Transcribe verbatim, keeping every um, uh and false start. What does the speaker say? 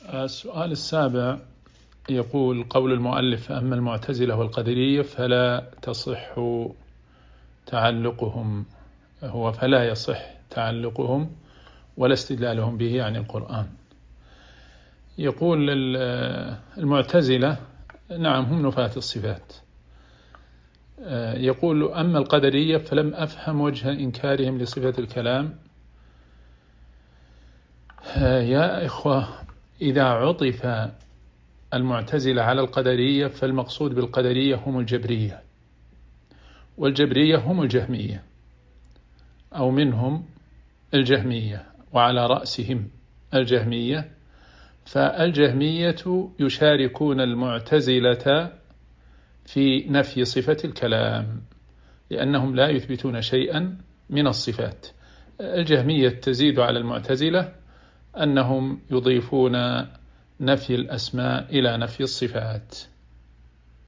السؤال السابع يقول: قول المؤلف: أما المعتزلة والقدرية فلا تصح تعلقهم هو فلا يصح تعلقهم ولا استدلالهم به عن القرآن. يقول المعتزلة: نعم، هم نفاة الصفات. يقول: أما القدرية فلم أفهم وجه إنكارهم لصفة الكلام. يا إخوة، إذا عطف المعتزلة على القدرية فالمقصود بالقدرية هم الجبرية، والجبرية هم الجهمية أو منهم الجهمية، وعلى رأسهم الجهمية. فالجهمية يشاركون المعتزلة في نفي صفة الكلام، لأنهم لا يثبتون شيئا من الصفات. الجهمية تزيد على المعتزلة أنهم يضيفون نفي الأسماء إلى نفي الصفات.